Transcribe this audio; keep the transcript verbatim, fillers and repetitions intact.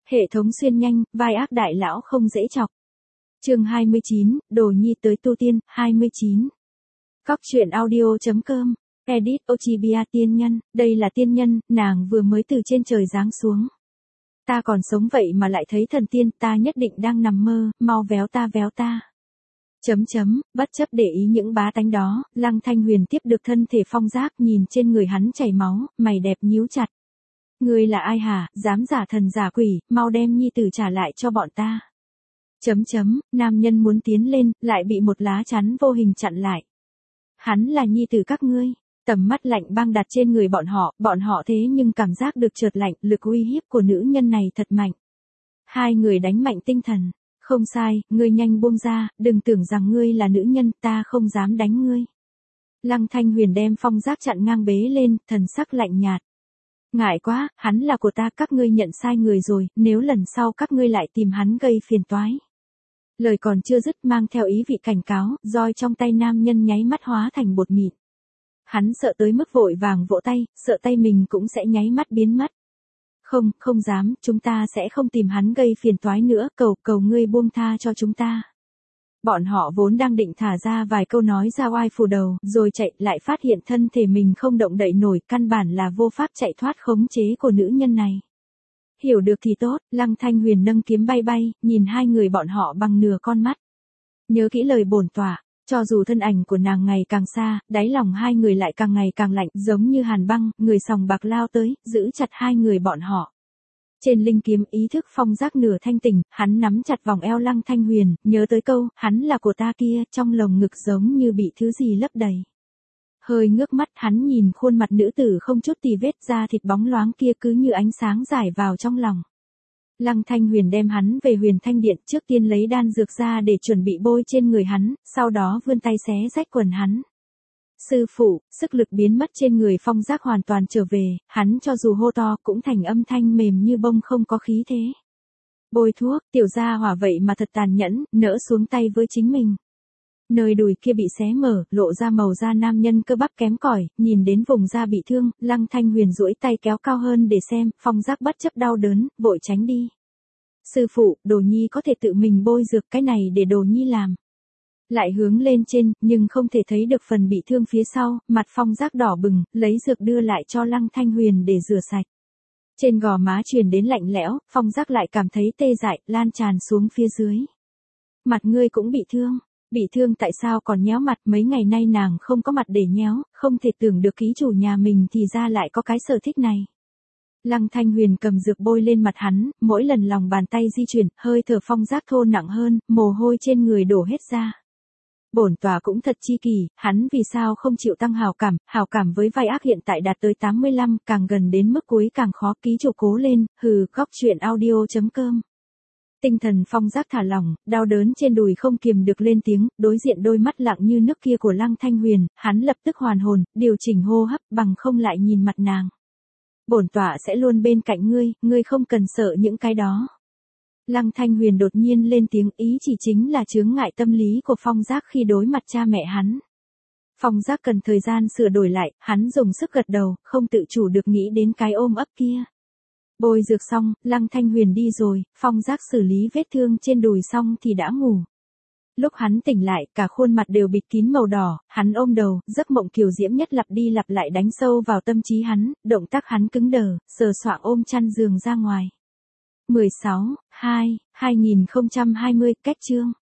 Hệ thống xuyên nhanh, vai ác đại lão không dễ chọc. Chương hai mươi chín, Đồ Nhi tới tu tiên, hai mươi chín. Cóc truyện audio.com, edit Ochibia tiên nhân, đây là tiên nhân, nàng vừa mới từ trên trời giáng xuống. Ta còn sống vậy mà lại thấy thần tiên, ta nhất định đang nằm mơ, mau véo ta véo ta. Chấm chấm, bất chấp để ý những bá tánh đó, Lăng Thanh Huyền tiếp được thân thể Phong Giác, nhìn trên người hắn chảy máu, mày đẹp nhíu chặt. Ngươi là ai hả, dám giả thần giả quỷ, mau đem nhi tử trả lại cho bọn ta. Chấm chấm, nam nhân muốn tiến lên, lại bị một lá chắn vô hình chặn lại. Hắn là nhi tử các ngươi. Tầm mắt lạnh băng đặt trên người bọn họ, bọn họ thế nhưng cảm giác được chợt lạnh, lực uy hiếp của nữ nhân này thật mạnh. Hai người đánh mạnh tinh thần. Không sai, ngươi nhanh buông ra, đừng tưởng rằng ngươi là nữ nhân, ta không dám đánh ngươi. Lăng Thanh Huyền đem Phong Giác chặn ngang bế lên, thần sắc lạnh nhạt. Ngại quá, hắn là của ta, các ngươi nhận sai người rồi, nếu lần sau các ngươi lại tìm hắn gây phiền toái. Lời còn chưa dứt mang theo ý vị cảnh cáo, roi trong tay nam nhân nháy mắt hóa thành bột mịn. Hắn sợ tới mức vội vàng vỗ tay, sợ tay mình cũng sẽ nháy mắt biến mất. Không, không dám, chúng ta sẽ không tìm hắn gây phiền toái nữa, cầu, cầu ngươi buông tha cho chúng ta. Bọn họ vốn đang định thả ra vài câu nói ra oai phủ đầu, rồi chạy lại phát hiện thân thể mình không động đậy nổi, căn bản là vô pháp chạy thoát khống chế của nữ nhân này. Hiểu được thì tốt, Lăng Thanh Huyền nâng kiếm bay bay, nhìn hai người bọn họ bằng nửa con mắt. Nhớ kỹ lời bổn tọa, cho dù thân ảnh của nàng ngày càng xa, đáy lòng hai người lại càng ngày càng lạnh, giống như hàn băng, người sòng bạc lao tới, giữ chặt hai người bọn họ. Trên linh kiếm ý thức Phong Giác nửa thanh tỉnh, hắn nắm chặt vòng eo Lăng Thanh Huyền, nhớ tới câu, hắn là của ta kia, trong lồng ngực giống như bị thứ gì lấp đầy. Hơi ngước mắt hắn nhìn khuôn mặt nữ tử không chút tì vết, da thịt bóng loáng kia cứ như ánh sáng rải vào trong lòng. Lăng Thanh Huyền đem hắn về Huyền Thanh Điện, trước tiên lấy đan dược ra để chuẩn bị bôi trên người hắn, sau đó vươn tay xé rách quần hắn. Sư phụ, sức lực biến mất trên người Phong Giác hoàn toàn trở về, hắn cho dù hô to cũng thành âm thanh mềm như bông không có khí thế. Bôi thuốc, tiểu gia hỏa vậy mà thật tàn nhẫn, nỡ xuống tay với chính mình. Nơi đùi kia bị xé mở, lộ ra màu da nam nhân cơ bắp kém cỏi, nhìn đến vùng da bị thương, Lăng Thanh Huyền duỗi tay kéo cao hơn để xem, Phong Giác bất chấp đau đớn, vội tránh đi. Sư phụ, Đồ Nhi có thể tự mình bôi dược, cái này để Đồ Nhi làm. Lại hướng lên trên, nhưng không thể thấy được phần bị thương phía sau, mặt Phong Giác đỏ bừng, lấy dược đưa lại cho Lăng Thanh Huyền để rửa sạch. Trên gò má truyền đến lạnh lẽo, Phong Giác lại cảm thấy tê dại, lan tràn xuống phía dưới. Mặt ngươi cũng bị thương. Bị thương tại sao còn nhéo mặt, mấy ngày nay nàng không có mặt để nhéo, không thể tưởng được ký chủ nhà mình thì ra lại có cái sở thích này. Lăng Thanh Huyền cầm dược bôi lên mặt hắn, mỗi lần lòng bàn tay di chuyển, hơi thở Phong Giác thô nặng hơn, mồ hôi trên người đổ hết ra. Bổn tòa cũng thật chi kỳ, hắn vì sao không chịu tăng hào cảm, hào cảm với vai ác hiện tại đạt tới tám mươi lăm, càng gần đến mức cuối càng khó, ký chủ cố lên, hừ, cóc truyện audio.com. Tinh thần Phong Giác thả lỏng, đau đớn trên đùi không kiềm được lên tiếng, đối diện đôi mắt lặng như nước kia của Lăng Thanh Huyền, hắn lập tức hoàn hồn, điều chỉnh hô hấp, bằng không lại nhìn mặt nàng. Bổn tọa sẽ luôn bên cạnh ngươi, ngươi không cần sợ những cái đó. Lăng Thanh Huyền đột nhiên lên tiếng, ý chỉ chính là chướng ngại tâm lý của Phong Giác khi đối mặt cha mẹ hắn. Phong Giác cần thời gian sửa đổi lại, hắn dùng sức gật đầu, không tự chủ được nghĩ đến cái ôm ấp kia. Bôi dược xong, Lăng Thanh Huyền đi rồi, Phong Giác xử lý vết thương trên đùi xong thì đã ngủ. Lúc hắn tỉnh lại, cả khuôn mặt đều bịt kín màu đỏ, hắn ôm đầu, giấc mộng kiều diễm nhất lặp đi lặp lại đánh sâu vào tâm trí hắn, động tác hắn cứng đờ, sờ soạng ôm chăn giường ra ngoài. mười sáu, hai, hai nghìn không trăm hai mươi, cách chương.